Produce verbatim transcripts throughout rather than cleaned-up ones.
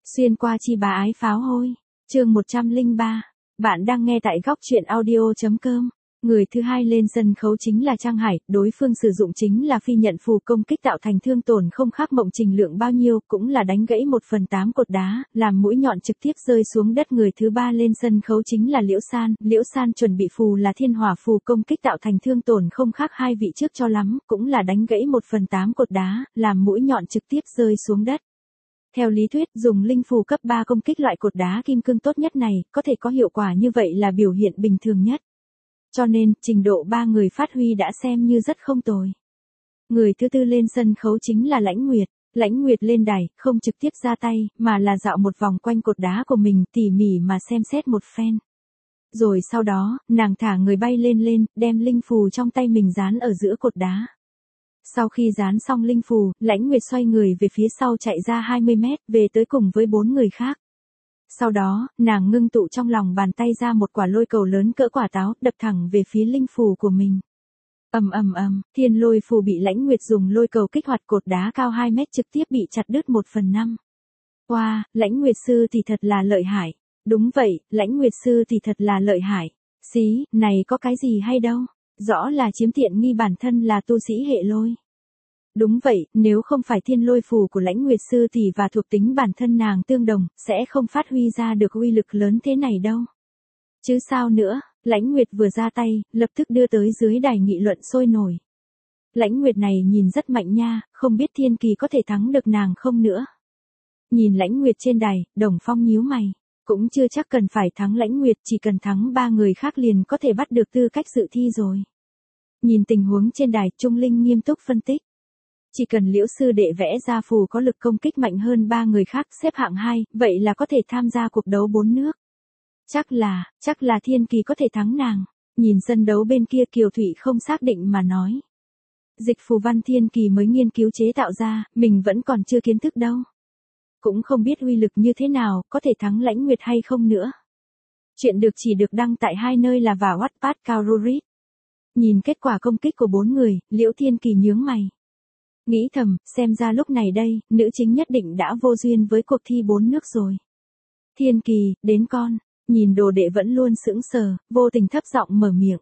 Xuyên qua chi bá ái pháo hôi. Chương một trăm lẻ ba. Bạn đang nghe tại góc truyện audio chấm com. Người thứ hai lên sân khấu chính là Trang Hải, đối phương sử dụng chính là phi nhận phù công kích tạo thành thương tổn không khác Mộng Trình Lượng bao nhiêu, cũng là đánh gãy một phần tám cột đá, làm mũi nhọn trực tiếp rơi xuống đất. Người thứ ba lên sân khấu chính là Liễu San, Liễu San chuẩn bị phù là thiên hỏa phù công kích tạo thành thương tổn không khác hai vị trước cho lắm, cũng là đánh gãy một phần tám cột đá, làm mũi nhọn trực tiếp rơi xuống đất. Theo lý thuyết, dùng linh phù cấp ba công kích loại cột đá kim cương tốt nhất này, có thể có hiệu quả như vậy là biểu hiện bình thường nhất. Cho nên, trình độ ba người phát huy đã xem như rất không tồi. Người thứ tư lên sân khấu chính là Lãnh Nguyệt. Lãnh Nguyệt lên đài, không trực tiếp ra tay, mà là dạo một vòng quanh cột đá của mình, tỉ mỉ mà xem xét một phen. Rồi sau đó, nàng thả người bay lên lên, đem linh phù trong tay mình dán ở giữa cột đá. Sau khi dán xong linh phù, Lãnh Nguyệt xoay người về phía sau chạy ra hai mươi mét, về tới cùng với bốn người khác. Sau đó, nàng ngưng tụ trong lòng bàn tay ra một quả lôi cầu lớn cỡ quả táo, đập thẳng về phía linh phù của mình. Ầm ầm ầm, thiên lôi phù bị Lãnh Nguyệt dùng lôi cầu kích hoạt, cột đá cao hai mét trực tiếp bị chặt đứt một phần năm. Wow, Lãnh Nguyệt sư thì thật là lợi hại. Đúng vậy, Lãnh Nguyệt sư thì thật là lợi hại. Xí, này có cái gì hay đâu. Rõ là chiếm tiện nghi, bản thân là tu sĩ hệ lôi. Đúng vậy, nếu không phải thiên lôi phù của Lãnh Nguyệt sư thì và thuộc tính bản thân nàng tương đồng, sẽ không phát huy ra được uy lực lớn thế này đâu. Chứ sao nữa, Lãnh Nguyệt vừa ra tay, lập tức đưa tới dưới đài nghị luận sôi nổi. Lãnh Nguyệt này nhìn rất mạnh nha, không biết Thiên Kỳ có thể thắng được nàng không nữa. Nhìn Lãnh Nguyệt trên đài, Đồng Phong nhíu mày. Cũng chưa chắc cần phải thắng Lãnh Nguyệt, chỉ cần thắng ba người khác liền có thể bắt được tư cách dự thi rồi. Nhìn tình huống trên đài, Trung Linh nghiêm túc phân tích. Chỉ cần Liễu sư đệ vẽ ra phù có lực công kích mạnh hơn ba người khác xếp hạng hai, vậy là có thể tham gia cuộc đấu bốn nước. Chắc là, chắc là Thiên Kỳ có thể thắng nàng. Nhìn sân đấu bên kia, Kiều Thụy không xác định mà nói. Dịch phù văn Thiên Kỳ mới nghiên cứu chế tạo ra, mình vẫn còn chưa kiến thức đâu. Cũng không biết uy lực như thế nào, có thể thắng Lãnh Nguyệt hay không nữa. Chuyện được chỉ được đăng tại hai nơi là và Wattpad Cao Rurit. Nhìn kết quả công kích của bốn người, Liễu Thiên Kỳ nhướng mày. Nghĩ thầm, xem ra lúc này đây, nữ chính nhất định đã vô duyên với cuộc thi bốn nước rồi. Thiên Kỳ, đến con. Nhìn đồ đệ vẫn luôn sững sờ, vô tình thấp giọng mở miệng.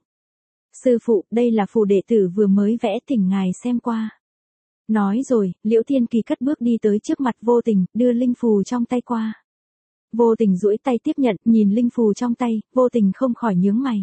Sư phụ, đây là phù đệ tử vừa mới vẽ, thỉnh ngài xem qua. Nói rồi, Liễu Thiên Kỳ cất bước đi tới trước mặt Vô Tình, đưa linh phù trong tay qua. Vô Tình duỗi tay tiếp nhận, nhìn linh phù trong tay, Vô Tình không khỏi nhướng mày.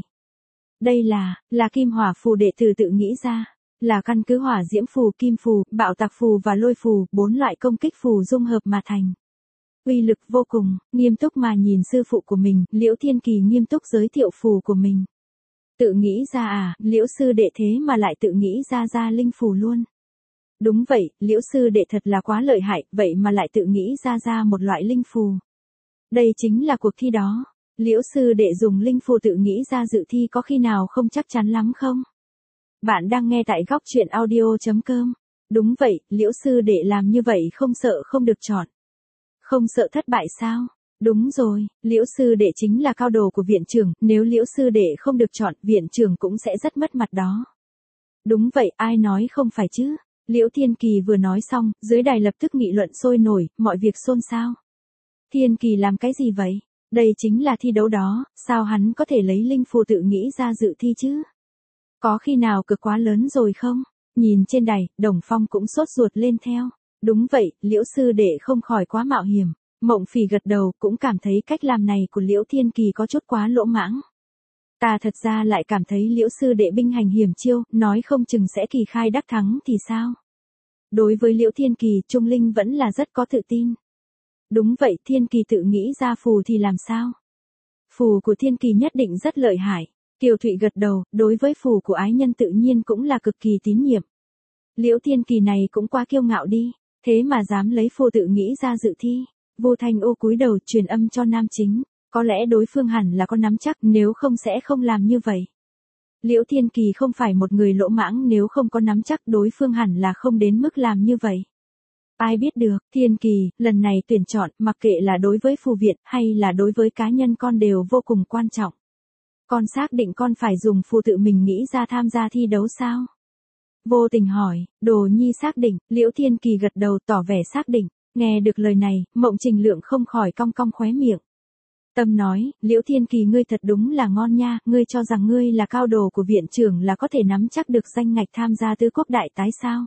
Đây là, là kim hỏa phù đệ tử tự nghĩ ra. Là căn cứ hỏa diễm phù, kim phù, bạo tạc phù và lôi phù, bốn loại công kích phù dung hợp mà thành. Uy lực vô cùng, nghiêm túc mà nhìn sư phụ của mình, Liễu Thiên Kỳ nghiêm túc giới thiệu phù của mình. Tự nghĩ ra à, Liễu sư đệ thế mà lại tự nghĩ ra ra linh phù luôn. Đúng vậy, Liễu sư đệ thật là quá lợi hại, vậy mà lại tự nghĩ ra ra một loại linh phù. Đây chính là cuộc thi đó. Liễu sư đệ dùng linh phù tự nghĩ ra dự thi có khi nào không chắc chắn lắm không? Bạn đang nghe tại góc truyện audio chấm com. Đúng vậy, Liễu sư đệ làm như vậy không sợ không được chọn. Không sợ thất bại sao? Đúng rồi, Liễu sư đệ chính là cao đồ của viện trưởng, nếu Liễu sư đệ không được chọn, viện trưởng cũng sẽ rất mất mặt đó. Đúng vậy, ai nói không phải chứ? Liễu Thiên Kỳ vừa nói xong, dưới đài lập tức nghị luận sôi nổi, mọi việc xôn xao. Thiên Kỳ làm cái gì vậy? Đây chính là thi đấu đó, sao hắn có thể lấy linh phù tự nghĩ ra dự thi chứ? Có khi nào cực quá lớn rồi không? Nhìn trên đài, Đồng Phong cũng sốt ruột lên theo. Đúng vậy, Liễu sư đệ không khỏi quá mạo hiểm. Mộng Phỉ gật đầu, cũng cảm thấy cách làm này của Liễu Thiên Kỳ có chút quá lỗ mãng. Ta thật ra lại cảm thấy Liễu sư đệ binh hành hiểm chiêu, nói không chừng sẽ kỳ khai đắc thắng thì sao? Đối với Liễu Thiên Kỳ, Trung Linh vẫn là rất có tự tin. Đúng vậy, Thiên Kỳ tự nghĩ ra phù thì làm sao? Phù của Thiên Kỳ nhất định rất lợi hại. Kiều Thụy gật đầu, đối với phù của ái nhân tự nhiên cũng là cực kỳ tín nhiệm. Liễu Thiên Kỳ này cũng quá kiêu ngạo đi, thế mà dám lấy phù tự nghĩ ra dự thi. Vô Thanh Ô cúi đầu truyền âm cho nam chính, có lẽ đối phương hẳn là có nắm chắc, nếu không sẽ không làm như vậy. Liễu Thiên Kỳ không phải một người lỗ mãng, nếu không có nắm chắc đối phương hẳn là không đến mức làm như vậy. Ai biết được, Thiên Kỳ, lần này tuyển chọn, mặc kệ là đối với phù viện hay là đối với cá nhân con đều vô cùng quan trọng. Con xác định con phải dùng phù tự mình nghĩ ra tham gia thi đấu sao? Vô Tình hỏi, Đồ Nhi xác định, Liễu Thiên Kỳ gật đầu tỏ vẻ xác định. Nghe được lời này, Mộng Trình Lượng không khỏi cong cong khóe miệng. Tâm nói, Liễu Thiên Kỳ ngươi thật đúng là ngon nha, ngươi cho rằng ngươi là cao đồ của viện trưởng là có thể nắm chắc được danh ngạch tham gia tứ quốc đại tái sao?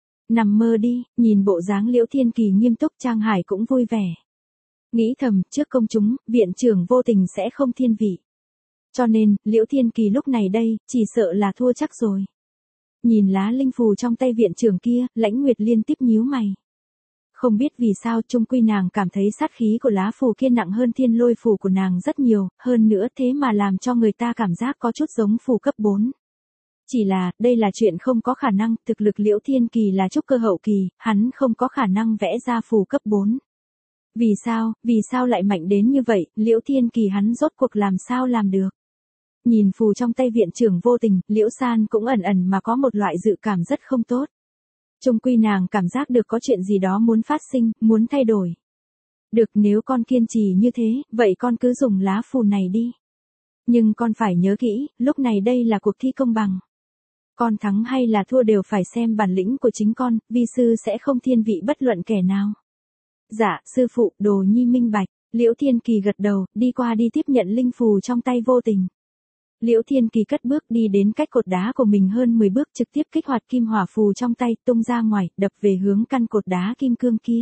Nằm mơ đi, nhìn bộ dáng Liễu Thiên Kỳ nghiêm túc, Trang Hải cũng vui vẻ. Nghĩ thầm, trước công chúng, viện trưởng vô tình sẽ không thiên vị. Cho nên, Liễu Thiên Kỳ lúc này đây, chỉ sợ là thua chắc rồi. Nhìn lá linh phù trong tay viện trưởng kia, Lãnh Nguyệt liên tiếp nhíu mày. Không biết vì sao chung quy nàng cảm thấy sát khí của lá phù kia nặng hơn thiên lôi phù của nàng rất nhiều, hơn nữa thế mà làm cho người ta cảm giác có chút giống phù cấp bốn. Chỉ là, đây là chuyện không có khả năng, thực lực Liễu Thiên Kỳ là trúc cơ hậu kỳ, hắn không có khả năng vẽ ra phù cấp bốn. Vì sao, vì sao lại mạnh đến như vậy, Liễu Thiên Kỳ hắn rốt cuộc làm sao làm được. Nhìn phù trong tay viện trưởng vô tình, Liễu San cũng ẩn ẩn mà có một loại dự cảm rất không tốt. Chung quy nàng cảm giác được có chuyện gì đó muốn phát sinh, muốn thay đổi. Được, nếu con kiên trì như thế, vậy con cứ dùng lá phù này đi. Nhưng con phải nhớ kỹ, lúc này đây là cuộc thi công bằng. Con thắng hay là thua đều phải xem bản lĩnh của chính con, vi sư sẽ không thiên vị bất luận kẻ nào. Dạ, sư phụ, đồ nhi minh bạch. Liễu Thiên Kỳ gật đầu, đi qua đi tiếp nhận linh phù trong tay vô tình. Liễu Thiên Kỳ cất bước đi đến cách cột đá của mình hơn mười bước, trực tiếp kích hoạt kim hỏa phù trong tay, tung ra ngoài, đập về hướng căn cột đá kim cương kia.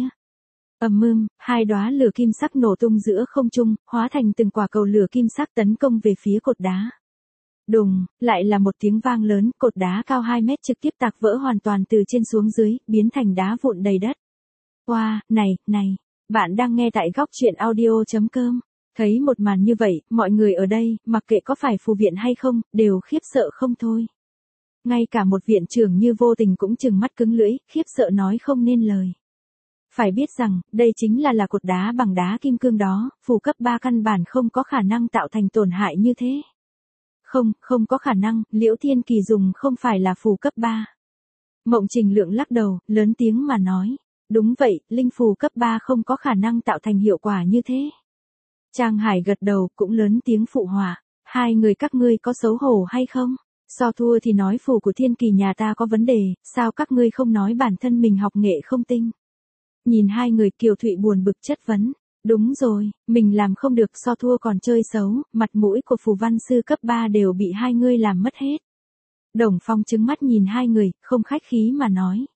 Ầm ầm, hai đóa lửa kim sắc nổ tung giữa không trung, hóa thành từng quả cầu lửa kim sắc tấn công về phía cột đá. Đùng, lại là một tiếng vang lớn, cột đá cao hai mét trực tiếp tạc vỡ hoàn toàn từ trên xuống dưới, biến thành đá vụn đầy đất. Wow, này, này, bạn đang nghe tại góc truyện audio chấm com. Thấy một màn như vậy, mọi người ở đây, mặc kệ có phải phù viện hay không, đều khiếp sợ không thôi. Ngay cả một viện trưởng như vô tình cũng trừng mắt cứng lưỡi, khiếp sợ nói không nên lời. Phải biết rằng, đây chính là là cột đá bằng đá kim cương đó, phù cấp ba căn bản không có khả năng tạo thành tổn hại như thế. Không, không có khả năng, Liễu Thiên Kỳ dùng không phải là phù cấp ba. Mộng Trình Lượng lắc đầu, lớn tiếng mà nói. Đúng vậy, linh phù cấp ba không có khả năng tạo thành hiệu quả như thế. Trang Hải gật đầu, cũng lớn tiếng phụ họa. Hai người các ngươi có xấu hổ hay không? So thua thì nói phù của Thiên Kỳ nhà ta có vấn đề, sao các ngươi không nói bản thân mình học nghệ không tinh? Nhìn hai người, Kiều Thụy buồn bực chất vấn. Đúng rồi, mình làm không được, so thua còn chơi xấu, mặt mũi của phù văn sư cấp ba đều bị hai ngươi làm mất hết. Đồng Phong trừng mắt nhìn hai người, không khách khí mà nói.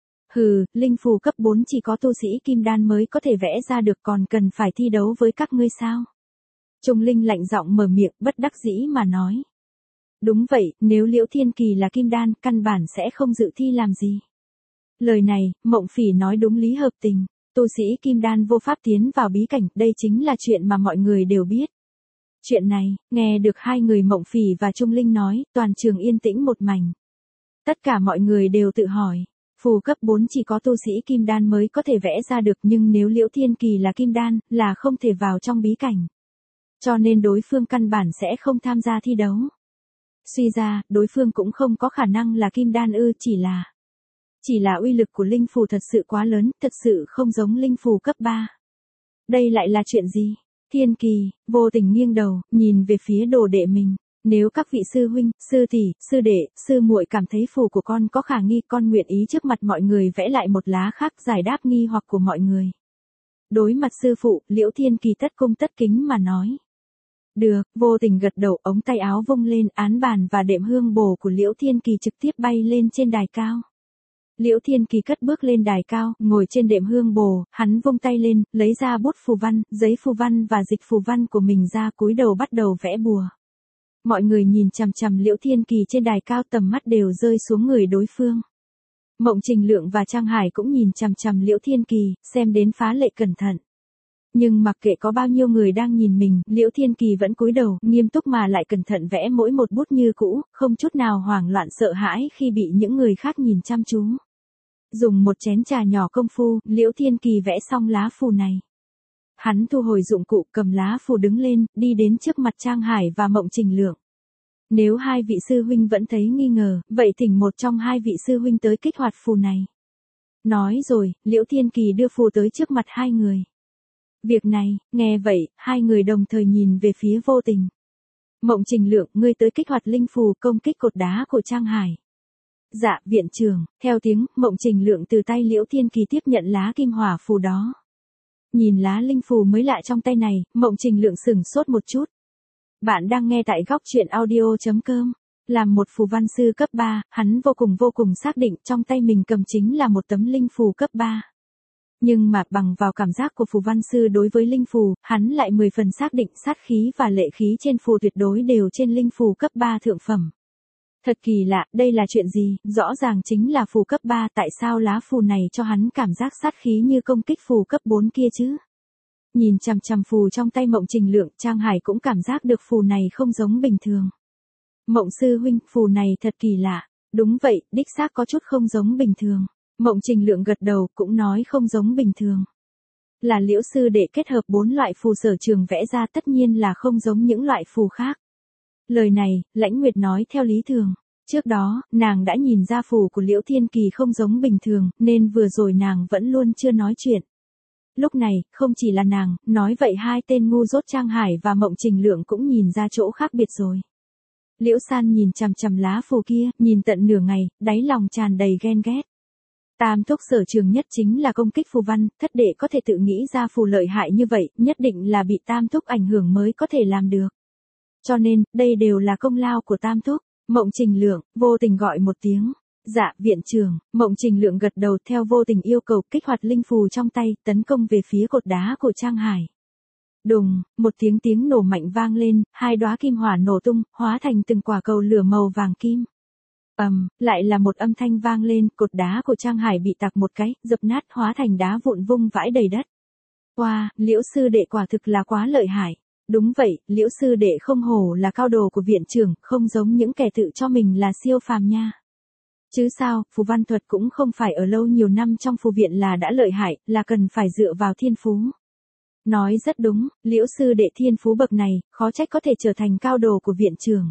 Hừ, linh phù cấp bốn chỉ có tu sĩ kim đan mới có thể vẽ ra được, còn cần phải thi đấu với các ngươi sao? Trung Linh lạnh giọng mở miệng, bất đắc dĩ mà nói. Đúng vậy, nếu Liễu Thiên Kỳ là kim đan, căn bản sẽ không dự thi làm gì. Lời này, Mộng Phỉ nói đúng lý hợp tình. Tu sĩ kim đan vô pháp tiến vào bí cảnh, đây chính là chuyện mà mọi người đều biết. Chuyện này, nghe được hai người Mộng Phỉ và Trung Linh nói, toàn trường yên tĩnh một mảnh. Tất cả mọi người đều tự hỏi. Phù cấp bốn chỉ có tu sĩ kim đan mới có thể vẽ ra được, nhưng nếu Liễu Thiên Kỳ là kim đan, là không thể vào trong bí cảnh. Cho nên đối phương căn bản sẽ không tham gia thi đấu. Suy ra, đối phương cũng không có khả năng là kim đan ư, chỉ là... Chỉ là uy lực của linh phù thật sự quá lớn, thật sự không giống linh phù cấp ba. Đây lại là chuyện gì? Thiên Kỳ, vô tình nghiêng đầu, nhìn về phía đồ đệ mình. Nếu các vị sư huynh, sư tỷ, sư đệ, sư muội cảm thấy phù của con có khả nghi, con nguyện ý trước mặt mọi người vẽ lại một lá khác giải đáp nghi hoặc của mọi người. Đối mặt sư phụ, Liễu Thiên Kỳ tất cung tất kính mà nói. Được, vô tình gật đầu, ống tay áo vung lên, án bàn và đệm hương bồ của Liễu Thiên Kỳ trực tiếp bay lên trên đài cao. Liễu Thiên Kỳ cất bước lên đài cao, ngồi trên đệm hương bồ, hắn vung tay lên, lấy ra bút phù văn, giấy phù văn và dịch phù văn của mình ra, cúi đầu bắt đầu vẽ bùa. Mọi người nhìn chằm chằm Liễu Thiên Kỳ trên đài cao, tầm mắt đều rơi xuống người đối phương. Mộng Trình Lượng và Trang Hải cũng nhìn chằm chằm Liễu Thiên Kỳ, xem đến phá lệ cẩn thận. Nhưng mặc kệ có bao nhiêu người đang nhìn mình, Liễu Thiên Kỳ vẫn cúi đầu, nghiêm túc mà lại cẩn thận vẽ mỗi một bút như cũ, không chút nào hoảng loạn sợ hãi khi bị những người khác nhìn chăm chú. Dùng một chén trà nhỏ công phu, Liễu Thiên Kỳ vẽ xong lá phù này. Hắn thu hồi dụng cụ, cầm lá phù đứng lên, đi đến trước mặt Trang Hải và Mộng Trình Lượng. Nếu hai vị sư huynh vẫn thấy nghi ngờ, vậy thỉnh một trong hai vị sư huynh tới kích hoạt phù này. Nói rồi, Liễu Thiên Kỳ đưa phù tới trước mặt hai người. Việc này, nghe vậy, hai người đồng thời nhìn về phía vô tình. Mộng Trình Lượng, ngươi tới kích hoạt linh phù công kích cột đá của Trang Hải. Dạ, viện trưởng. Theo tiếng, Mộng Trình Lượng từ tay Liễu Thiên Kỳ tiếp nhận lá kim hỏa phù đó. Nhìn lá linh phù mới lạ trong tay này, Mộng Trình Lượng sửng sốt một chút. Bạn đang nghe tại góc truyện audio.com. Làm một phù văn sư cấp ba, hắn vô cùng vô cùng xác định trong tay mình cầm chính là một tấm linh phù cấp ba. Nhưng mà bằng vào cảm giác của phù văn sư đối với linh phù, hắn lại mười phần xác định sát khí và lệ khí trên phù tuyệt đối đều trên linh phù cấp ba thượng phẩm. Thật kỳ lạ, đây là chuyện gì, rõ ràng chính là phù cấp ba, tại sao lá phù này cho hắn cảm giác sát khí như công kích phù cấp bốn kia chứ? Nhìn chằm chằm phù trong tay Mộng Trình Lượng, Trang Hải cũng cảm giác được phù này không giống bình thường. Mộng sư huynh, phù này thật kỳ lạ. Đúng vậy, đích xác có chút không giống bình thường. Mộng Trình Lượng gật đầu, cũng nói không giống bình thường. Là Liễu sư đệ kết hợp bốn loại phù sở trường vẽ ra, tất nhiên là không giống những loại phù khác. Lời này, Lãnh Nguyệt nói theo lý thường. Trước đó, nàng đã nhìn ra phù của Liễu Thiên Kỳ không giống bình thường, nên vừa rồi nàng vẫn luôn chưa nói chuyện. Lúc này, không chỉ là nàng, nói vậy hai tên ngu dốt Trang Hải và Mộng Trình Lượng cũng nhìn ra chỗ khác biệt rồi. Liễu San nhìn chằm chằm lá phù kia, nhìn tận nửa ngày, đáy lòng tràn đầy ghen ghét. Tam thúc sở trường nhất chính là công kích phù văn, thất đệ có thể tự nghĩ ra phù lợi hại như vậy, nhất định là bị tam thúc ảnh hưởng mới có thể làm được. Cho nên, đây đều là công lao của tam thúc. Mộng Trình Lượng, vô tình gọi một tiếng. Dạ, viện trưởng. Mộng Trình Lượng gật đầu theo vô tình yêu cầu kích hoạt linh phù trong tay, tấn công về phía cột đá của Trang Hải. Đùng, một tiếng tiếng nổ mạnh vang lên, hai đóa kim hỏa nổ tung, hóa thành từng quả cầu lửa màu vàng kim. Ầm, um, lại là một âm thanh vang lên, cột đá của Trang Hải bị tạc một cái, dập nát hóa thành đá vụn vung vãi đầy đất. Wow, Liễu sư đệ quả thực là quá lợi hại. Đúng vậy, Liễu sư đệ không hổ là cao đồ của viện trưởng, không giống những kẻ tự cho mình là siêu phàm nha. Chứ sao, phù văn thuật cũng không phải ở lâu nhiều năm trong phù viện là đã lợi hại, là cần phải dựa vào thiên phú. Nói rất đúng, Liễu sư đệ thiên phú bậc này, khó trách có thể trở thành cao đồ của viện trưởng.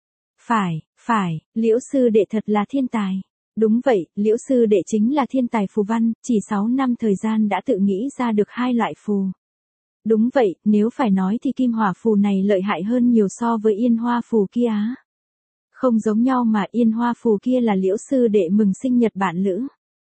Phải, phải, Liễu sư đệ thật là thiên tài. Đúng vậy, Liễu sư đệ chính là thiên tài phù văn, chỉ sáu năm thời gian đã tự nghĩ ra được hai loại phù. Đúng vậy, nếu phải nói thì kim hỏa phù này lợi hại hơn nhiều so với yên hoa phù kia á. Không giống nhau mà yên hoa phù kia là Liễu sư đệ mừng sinh nhật bạn lữ.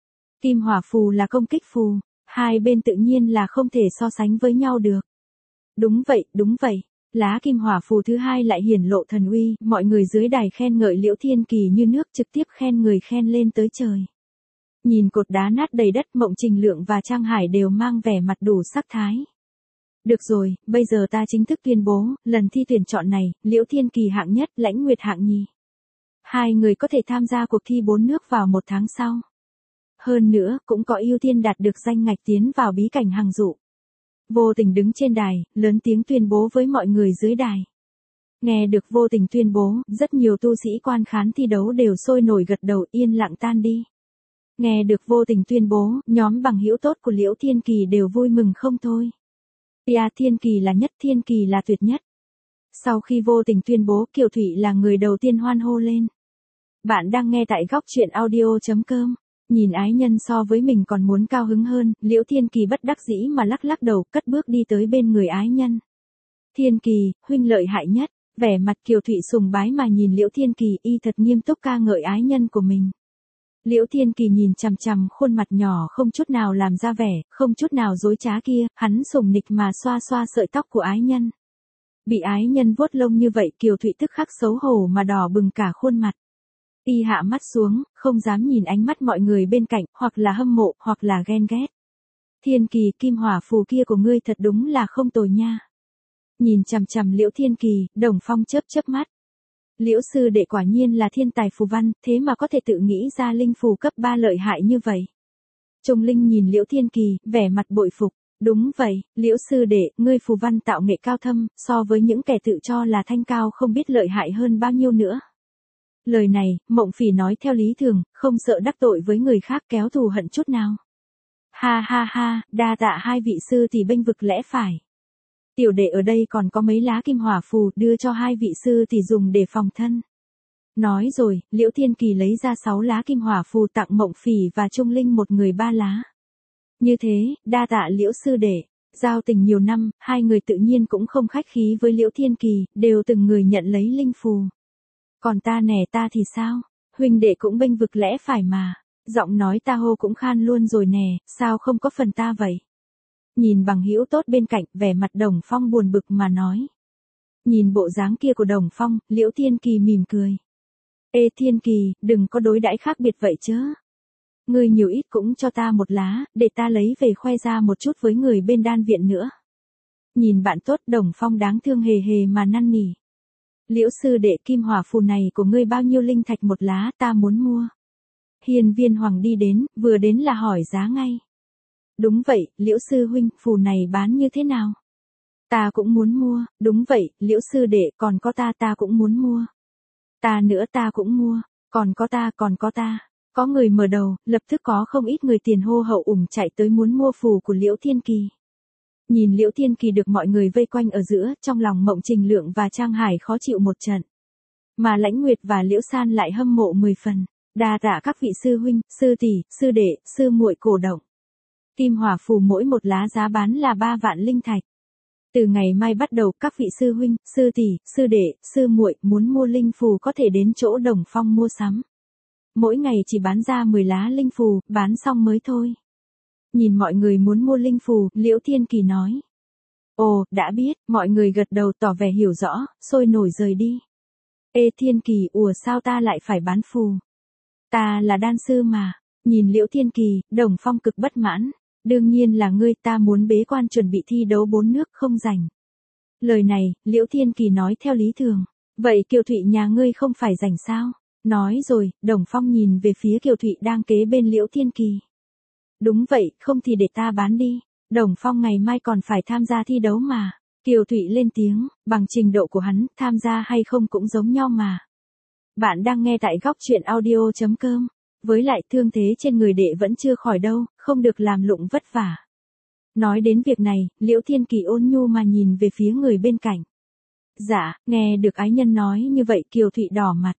Kim hỏa phù là công kích phù, hai bên tự nhiên là không thể so sánh với nhau được. Đúng vậy, đúng vậy. Lá kim hỏa phù thứ hai lại hiển lộ thần uy, mọi người dưới đài khen ngợi Liễu Thiên Kỳ như nước, trực tiếp khen người khen lên tới trời. Nhìn cột đá nát đầy đất, Mộng Trình Lượng và Trang Hải đều mang vẻ mặt đủ sắc thái. Được rồi, bây giờ ta chính thức tuyên bố, lần thi tuyển chọn này, Liễu Thiên Kỳ hạng nhất, Lãnh Nguyệt hạng nhì. Hai người có thể tham gia cuộc thi bốn nước vào một tháng sau. Hơn nữa, cũng có ưu tiên đạt được danh ngạch tiến vào bí cảnh hằng dụ. Vô Tình đứng trên đài, lớn tiếng tuyên bố với mọi người dưới đài. Nghe được Vô Tình tuyên bố, rất nhiều tu sĩ quan khán thi đấu đều sôi nổi gật đầu, yên lặng tan đi. Nghe được Vô Tình tuyên bố, nhóm bằng hữu tốt của Liễu Thiên Kỳ đều vui mừng không thôi. Ja, Thiên Kỳ là nhất, Thiên Kỳ là tuyệt nhất. Sau khi Vô Tình tuyên bố, Kiều Thụy là người đầu tiên hoan hô lên. Bạn đang nghe tại góc truyện audio.com. Nhìn ái nhân so với mình còn muốn cao hứng hơn, Liễu Thiên Kỳ bất đắc dĩ mà lắc lắc đầu, cất bước đi tới bên người ái nhân. Thiên Kỳ, huynh lợi hại nhất. Vẻ mặt Kiều Thụy sùng bái mà nhìn Liễu Thiên Kỳ, y thật nghiêm túc ca ngợi ái nhân của mình. Liễu Thiên Kỳ nhìn chằm chằm khuôn mặt nhỏ không chút nào làm ra vẻ, không chút nào dối trá kia, hắn sùng nịch mà xoa xoa sợi tóc của ái nhân. Bị ái nhân vuốt lông như vậy, Kiều Thụy tức khắc xấu hổ mà đỏ bừng cả khuôn mặt. Y hạ mắt xuống, không dám nhìn ánh mắt mọi người bên cạnh, hoặc là hâm mộ, hoặc là ghen ghét. Thiên Kỳ, kim hỏa phù kia của ngươi thật đúng là không tồi nha. Nhìn chằm chằm Liễu Thiên Kỳ, Đồng Phong chớp chớp mắt. Liễu sư đệ quả nhiên là thiên tài phù văn, thế mà có thể tự nghĩ ra linh phù cấp ba lợi hại như vậy. Trung Linh nhìn Liễu Thiên Kỳ, vẻ mặt bội phục. Đúng vậy, Liễu sư đệ, ngươi phù văn tạo nghệ cao thâm, so với những kẻ tự cho là thanh cao không biết lợi hại hơn bao nhiêu nữa. Lời này, Mộng Phỉ nói theo lý thường, không sợ đắc tội với người khác kéo thù hận chút nào. Ha ha ha, đa tạ hai vị sư tỷ bênh vực lẽ phải. Tiểu đệ ở đây còn có mấy lá kim hỏa phù đưa cho hai vị sư tỷ dùng để phòng thân. Nói rồi, Liễu Thiên Kỳ lấy ra sáu lá kim hỏa phù tặng Mộng Phỉ và Trung Linh một người ba lá. Như thế, đa tạ Liễu sư đệ. Giao tình nhiều năm, hai người tự nhiên cũng không khách khí với Liễu Thiên Kỳ, đều từng người nhận lấy linh phù. Còn ta nè ta thì sao? huynh đệ cũng bênh vực lẽ phải mà. Giọng nói ta hô cũng khan luôn rồi nè, sao không có phần ta vậy? Nhìn bằng hữu tốt bên cạnh, vẻ mặt Đồng Phong buồn bực mà nói. Nhìn bộ dáng kia của Đồng Phong, Liễu Thiên Kỳ mỉm cười. Ê Thiên Kỳ, đừng có đối đãi khác biệt vậy chứ. Ngươi nhiều ít cũng cho ta một lá, để ta lấy về khoe ra một chút với người bên đan viện nữa. Nhìn bạn tốt Đồng Phong đáng thương hề hề mà năn nỉ. Liễu sư đệ, kim hỏa phù này của ngươi bao nhiêu linh thạch một lá, ta muốn mua. Hiên Viên Hoàng đi đến, vừa đến là hỏi giá ngay. Đúng vậy, Liễu sư huynh, phù này bán như thế nào? Ta cũng muốn mua, đúng vậy, Liễu sư đệ, còn có ta ta cũng muốn mua. Ta nữa ta cũng mua, còn có ta còn có ta. Có người mở đầu, lập tức có không ít người tiền hô hậu ủng chạy tới muốn mua phù của Liễu Thiên Kỳ. Nhìn Liễu Thiên Kỳ được mọi người vây quanh ở giữa, trong lòng Mộng Trình Lượng và Trang Hải khó chịu một trận. Mà Lãnh Nguyệt và Liễu San lại hâm mộ mười phần. Đa tạ các vị sư huynh, sư tỷ, sư đệ, sư muội cổ động. Kim hỏa phù mỗi một lá giá bán là ba vạn linh thạch. Từ ngày mai bắt đầu, các vị sư huynh, sư tỷ, sư đệ, sư muội muốn mua linh phù có thể đến chỗ Đồng Phong mua sắm. Mỗi ngày chỉ bán ra mười lá linh phù, bán xong mới thôi. Nhìn mọi người muốn mua linh phù, Liễu Thiên Kỳ nói. Ồ, đã biết, mọi người gật đầu tỏ vẻ hiểu rõ, sôi nổi rời đi. Ê Thiên Kỳ, ủa sao ta lại phải bán phù? Ta là đan sư mà. Nhìn Liễu Thiên Kỳ, Đồng Phong cực bất mãn. Đương nhiên là ngươi, ta muốn bế quan chuẩn bị thi đấu bốn nước không rảnh. Lời này, Liễu Thiên Kỳ nói theo lý thường. Vậy Kiều Thụy nhà ngươi không phải rảnh sao? Nói rồi, Đồng Phong nhìn về phía Kiều Thụy đang kế bên Liễu Thiên Kỳ. Đúng vậy, không thì để ta bán đi. Đồng Phong ngày mai còn phải tham gia thi đấu mà. Kiều Thụy lên tiếng, bằng trình độ của hắn, tham gia hay không cũng giống nhau mà. Bạn đang nghe tại góc truyện audio chấm com. Với lại thương thế trên người đệ vẫn chưa khỏi đâu, không được làm lụng vất vả. Nói đến việc này, Liễu Thiên Kỳ ôn nhu mà nhìn về phía người bên cạnh. Dạ, nghe được ái nhân nói như vậy Kiều Thụy đỏ mặt.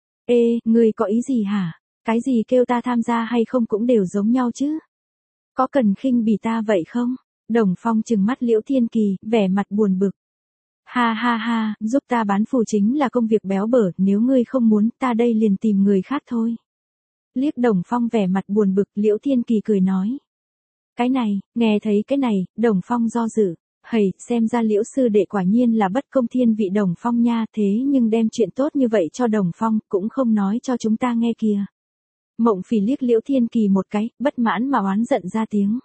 Ê, ngươi có ý gì hả? Cái gì kêu ta tham gia hay không cũng đều giống nhau chứ? Có cần khinh bỉ ta vậy không? Đồng Phong trừng mắt Liễu Thiên Kỳ, vẻ mặt buồn bực. Ha ha ha, giúp ta bán phù chính là công việc béo bở, nếu ngươi không muốn, ta đây liền tìm người khác thôi. Liếc Đồng Phong vẻ mặt buồn bực, Liễu Thiên Kỳ cười nói. Cái này, nghe thấy cái này, Đồng Phong do dự. Hầy, xem ra Liễu sư đệ quả nhiên là bất công thiên vị Đồng Phong nha, thế nhưng đem chuyện tốt như vậy cho Đồng Phong, cũng không nói cho chúng ta nghe kìa. Mộng Phỉ liếc Liễu Thiên Kỳ một cái, bất mãn mà oán giận ra tiếng.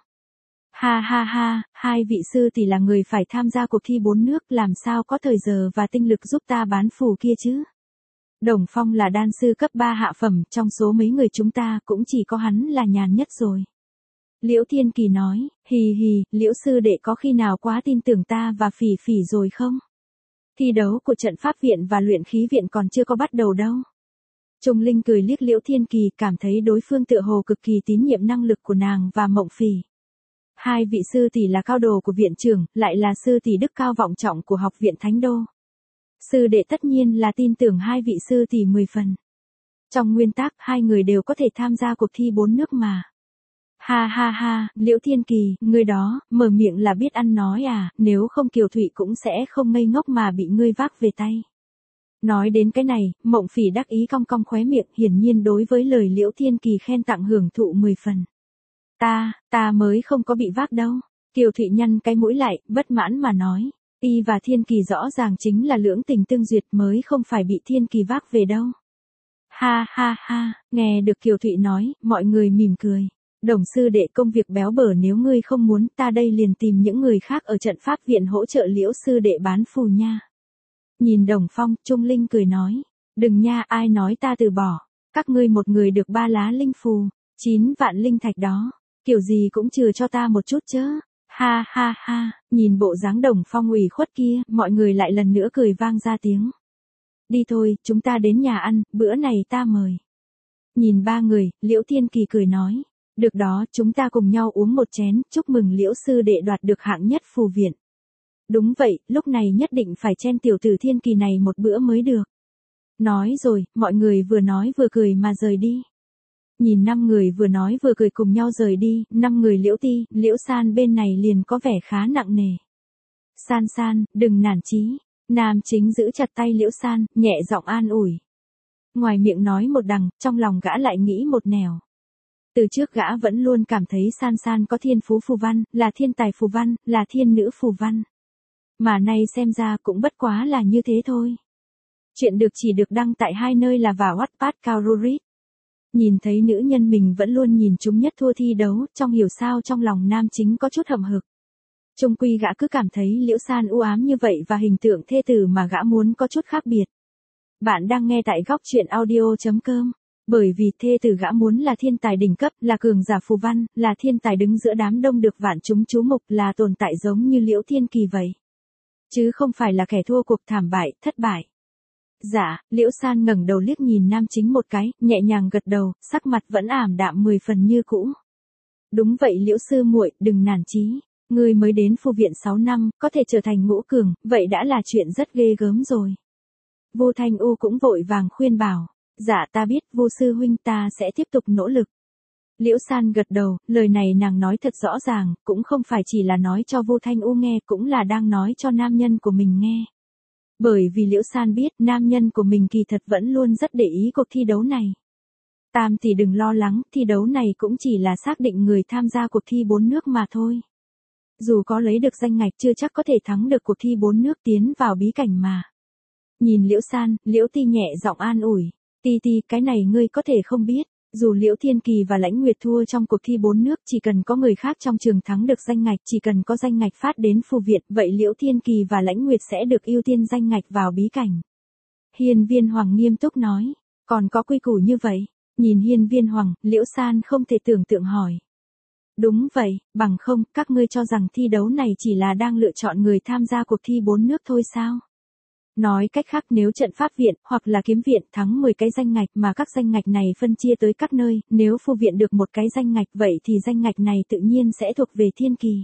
Ha ha ha, hai vị sư tỷ là người phải tham gia cuộc thi bốn nước, làm sao có thời giờ và tinh lực giúp ta bán phù kia chứ? Đồng Phong là đan sư cấp ba hạ phẩm, trong số mấy người chúng ta cũng chỉ có hắn là nhàn nhất rồi. Liễu Thiên Kỳ nói, hì hì, Liễu sư đệ có khi nào quá tin tưởng ta và Phỉ Phỉ rồi không? Thi đấu của trận pháp viện và luyện khí viện còn chưa có bắt đầu đâu. Trung Linh cười liếc Liễu Thiên Kỳ, cảm thấy đối phương tựa hồ cực kỳ tín nhiệm năng lực của nàng và Mộng Phỉ. Hai vị sư tỷ là cao đồ của viện trưởng, lại là sư tỷ đức cao vọng trọng của học viện Thánh Đô. Sư đệ tất nhiên là tin tưởng hai vị sư tỷ mười phần. Trong nguyên tắc, hai người đều có thể tham gia cuộc thi bốn nước mà. Ha ha ha, Liễu Thiên Kỳ, ngươi đó, mở miệng là biết ăn nói à, nếu không Kiều Thụy cũng sẽ không ngây ngốc mà bị ngươi vác về tay. Nói đến cái này, Mộng Phỉ đắc ý cong cong khóe miệng, hiển nhiên đối với lời Liễu Thiên Kỳ khen tặng hưởng thụ mười phần. Ta, ta mới không có bị vác đâu. Kiều Thụy nhăn cái mũi lại, bất mãn mà nói. Y và Thiên Kỳ rõ ràng chính là lưỡng tình tương duyệt, mới không phải bị Thiên Kỳ vác về đâu. Ha ha ha, nghe được Kiều Thụy nói, mọi người mỉm cười. Đồng sư đệ, công việc béo bở nếu ngươi không muốn, ta đây liền tìm những người khác ở trận pháp viện hỗ trợ Liễu sư đệ bán phù nha. Nhìn Đồng Phong, Trung Linh cười nói. Đừng nha, ai nói ta từ bỏ. Các ngươi một người được ba lá linh phù, chín vạn linh thạch đó. Kiểu gì cũng trừ cho ta một chút chứ. Ha ha ha, nhìn bộ dáng Đồng Phong ủy khuất kia, mọi người lại lần nữa cười vang ra tiếng. Đi thôi, chúng ta đến nhà ăn, bữa này ta mời. Nhìn ba người, Liễu Thiên Kỳ cười nói. Được đó, chúng ta cùng nhau uống một chén, chúc mừng Liễu sư đệ đoạt được hạng nhất phù viện. Đúng vậy, lúc này nhất định phải chen tiểu tử Thiên Kỳ này một bữa mới được. Nói rồi, mọi người vừa nói vừa cười mà rời đi. Nhìn năm người vừa nói vừa cười cùng nhau rời đi, năm người Liễu Ti, Liễu San bên này liền có vẻ khá nặng nề. San San, đừng nản chí. Nam Chính giữ chặt tay Liễu San, nhẹ giọng an ủi. Ngoài miệng nói một đằng, trong lòng gã lại nghĩ một nẻo. Từ trước gã vẫn luôn cảm thấy San San có thiên phú phù văn, là thiên tài phù văn, là thiên nữ phù văn. Mà nay xem ra cũng bất quá là như thế thôi. Chuyện được chỉ được đăng tại hai nơi là vào Wattpad Kaururit. Nhìn thấy nữ nhân mình vẫn luôn nhìn chúng nhất thua thi đấu, trong hiểu sao trong lòng nam chính có chút hậm hực. Chung quy gã cứ cảm thấy Liễu San u ám như vậy và hình tượng thê tử mà gã muốn có chút khác biệt. Bạn đang nghe tại góc truyện audio.com. Bởi vì thê tử gã muốn là thiên tài đỉnh cấp, là cường giả phù văn, là thiên tài đứng giữa đám đông được vạn chúng chú mục, là tồn tại giống như Liễu Thiên Kỳ vậy. Chứ không phải là kẻ thua cuộc thảm bại, thất bại. Dạ, Liễu San ngẩng đầu liếc nhìn nam chính một cái, nhẹ nhàng gật đầu, sắc mặt vẫn ảm đạm mười phần như cũ. Đúng vậy Liễu sư muội, đừng nản chí. Ngươi mới đến phù viện sáu năm, có thể trở thành ngũ cường, vậy đã là chuyện rất ghê gớm rồi. Vô Thanh U cũng vội vàng khuyên bảo. Dạ ta biết, Vô sư huynh, ta sẽ tiếp tục nỗ lực. Liễu San gật đầu, lời này nàng nói thật rõ ràng, cũng không phải chỉ là nói cho Vô Thanh U nghe, cũng là đang nói cho nam nhân của mình nghe. Bởi vì Liễu San biết, nam nhân của mình kỳ thật vẫn luôn rất để ý cuộc thi đấu này. Tam tỷ đừng lo lắng, thi đấu này cũng chỉ là xác định người tham gia cuộc thi bốn nước mà thôi. Dù có lấy được danh ngạch chưa chắc có thể thắng được cuộc thi bốn nước tiến vào bí cảnh mà. Nhìn Liễu San, Liễu Ti nhẹ giọng an ủi. Ti Ti, cái này ngươi có thể không biết. Dù Liễu Thiên Kỳ và Lãnh Nguyệt thua trong cuộc thi bốn nước, chỉ cần có người khác trong trường thắng được danh ngạch, chỉ cần có danh ngạch phát đến phù viện, vậy Liễu Thiên Kỳ và Lãnh Nguyệt sẽ được ưu tiên danh ngạch vào bí cảnh. Hiên Viên Hoàng nghiêm túc nói. Còn có quy củ như vậy? Nhìn Hiên Viên Hoàng, Liễu San không thể tưởng tượng hỏi. Đúng vậy, bằng không, các ngươi cho rằng thi đấu này chỉ là đang lựa chọn người tham gia cuộc thi bốn nước thôi sao? Nói cách khác, nếu trận pháp viện, hoặc là kiếm viện thắng mười cái danh ngạch mà các danh ngạch này phân chia tới các nơi, nếu phù viện được một cái danh ngạch vậy thì danh ngạch này tự nhiên sẽ thuộc về Thiên Kỳ.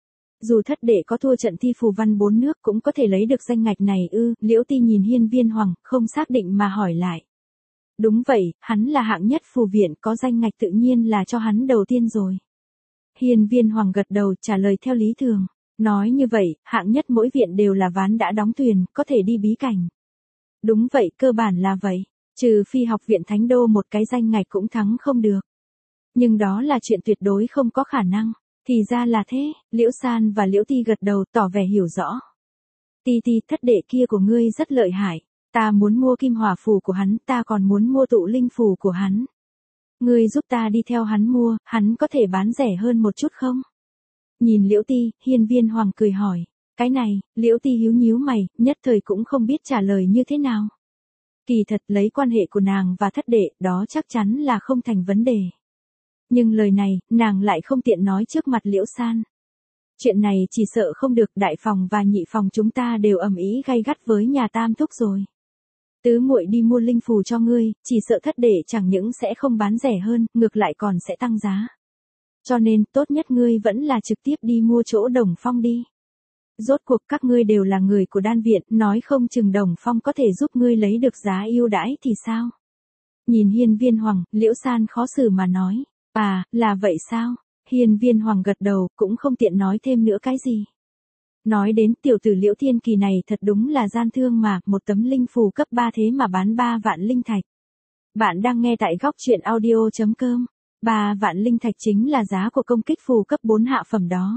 Dù thất đệ có thua trận thi phù văn bốn nước cũng có thể lấy được danh ngạch này ư, Liễu Ti nhìn Hiên Viên Hoàng, không xác định mà hỏi lại. Đúng vậy, hắn là hạng nhất phù viện, có danh ngạch tự nhiên là cho hắn đầu tiên rồi. Hiên Viên Hoàng gật đầu trả lời theo lý thường. Nói như vậy, hạng nhất mỗi viện đều là ván đã đóng thuyền, có thể đi bí cảnh. Đúng vậy, cơ bản là vậy. Trừ phi học viện Thánh Đô một cái danh ngạch cũng thắng không được. Nhưng đó là chuyện tuyệt đối không có khả năng. Thì ra là thế, Liễu San và Liễu Ti gật đầu tỏ vẻ hiểu rõ. Ti Ti, thất đệ kia của ngươi rất lợi hại. Ta muốn mua kim hỏa phù của hắn, ta còn muốn mua tụ linh phù của hắn. Ngươi giúp ta đi theo hắn mua, hắn có thể bán rẻ hơn một chút không? Nhìn Liễu Ti, Hiên Viên Hoàng cười hỏi. Cái này, Liễu Ti nhíu nhíu mày, nhất thời cũng không biết trả lời như thế nào. Kỳ thật lấy quan hệ của nàng và thất đệ, đó chắc chắn là không thành vấn đề. Nhưng lời này, nàng lại không tiện nói trước mặt Liễu San. Chuyện này chỉ sợ không được, đại phòng và nhị phòng chúng ta đều ầm ĩ gay gắt với nhà Tam Thúc rồi. Tứ muội đi mua linh phù cho ngươi, chỉ sợ thất đệ chẳng những sẽ không bán rẻ hơn, ngược lại còn sẽ tăng giá. Cho nên, tốt nhất ngươi vẫn là trực tiếp đi mua chỗ Đồng Phong đi. Rốt cuộc các ngươi đều là người của đan viện, nói không chừng Đồng Phong có thể giúp ngươi lấy được giá ưu đãi thì sao? Nhìn Hiên Viên Hoàng, Liễu San khó xử mà nói. À, là vậy sao? Hiên Viên Hoàng gật đầu, cũng không tiện nói thêm nữa cái gì. Nói đến tiểu tử Liễu Thiên Kỳ này thật đúng là gian thương mà, một tấm linh phù cấp ba thế mà bán ba vạn linh thạch. Bạn đang nghe tại góc truyện audio.com. ba vạn linh thạch chính là giá của công kích phù cấp bốn hạ phẩm đó.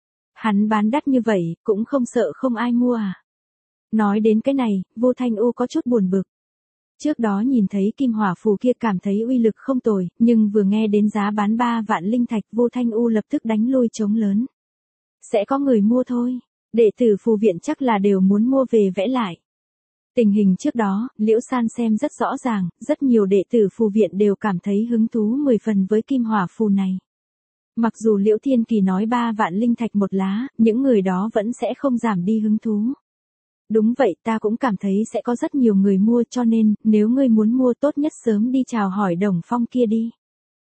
Hắn bán đắt như vậy, cũng không sợ không ai mua à? Nói đến cái này, Vô Thanh U có chút buồn bực. Trước đó nhìn thấy kim hỏa phù kia cảm thấy uy lực không tồi, nhưng vừa nghe đến giá bán ba vạn linh thạch, Vô Thanh U lập tức đánh lui trống lớn. Sẽ có người mua thôi, đệ tử phù viện chắc là đều muốn mua về vẽ lại. Tình hình trước đó, Liễu San xem rất rõ ràng, rất nhiều đệ tử phù viện đều cảm thấy hứng thú mười phần với kim hỏa phù này. Mặc dù Liễu Thiên Kỳ nói ba vạn linh thạch một lá, những người đó vẫn sẽ không giảm đi hứng thú. Đúng vậy, ta cũng cảm thấy sẽ có rất nhiều người mua, cho nên, nếu ngươi muốn mua tốt nhất sớm đi chào hỏi Đồng Phong kia đi.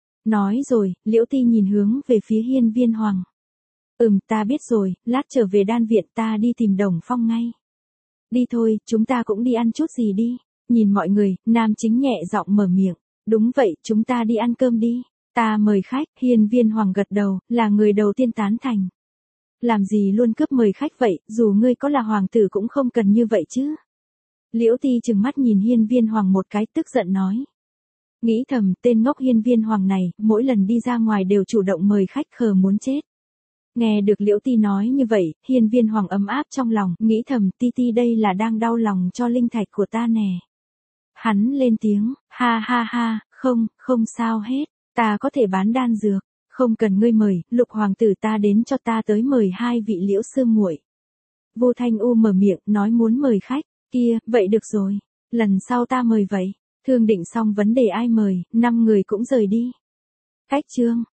Nói rồi, Liễu Ti nhìn hướng về phía Hiên Viên Hoàng. Ừm, ta biết rồi, lát trở về đan viện ta đi tìm Đồng Phong ngay. Đi thôi, chúng ta cũng đi ăn chút gì đi. Nhìn mọi người, nam chính nhẹ giọng mở miệng. Đúng vậy, chúng ta đi ăn cơm đi. Ta mời khách, Hiên Viên Hoàng gật đầu, là người đầu tiên tán thành. Làm gì luôn cướp mời khách vậy, dù ngươi có là hoàng tử cũng không cần như vậy chứ. Liễu Ti trừng mắt nhìn Hiên Viên Hoàng một cái, tức giận nói. Nghĩ thầm, tên ngốc Hiên Viên Hoàng này, mỗi lần đi ra ngoài đều chủ động mời khách khờ muốn chết. Nghe được Liễu Ti nói như vậy, Hiên Viên Hoàng ấm áp trong lòng, nghĩ thầm, Ti Ti đây là đang đau lòng cho linh thạch của ta nè. Hắn lên tiếng, ha ha ha, không, không sao hết, ta có thể bán đan dược, không cần ngươi mời, Lục hoàng tử ta đến cho ta tới mời hai vị Liễu sư muội. Vô Thanh U mở miệng, nói muốn mời khách, kia, vậy được rồi, lần sau ta mời vậy. Thương định xong vấn đề ai mời, năm người cũng rời đi. Cách chương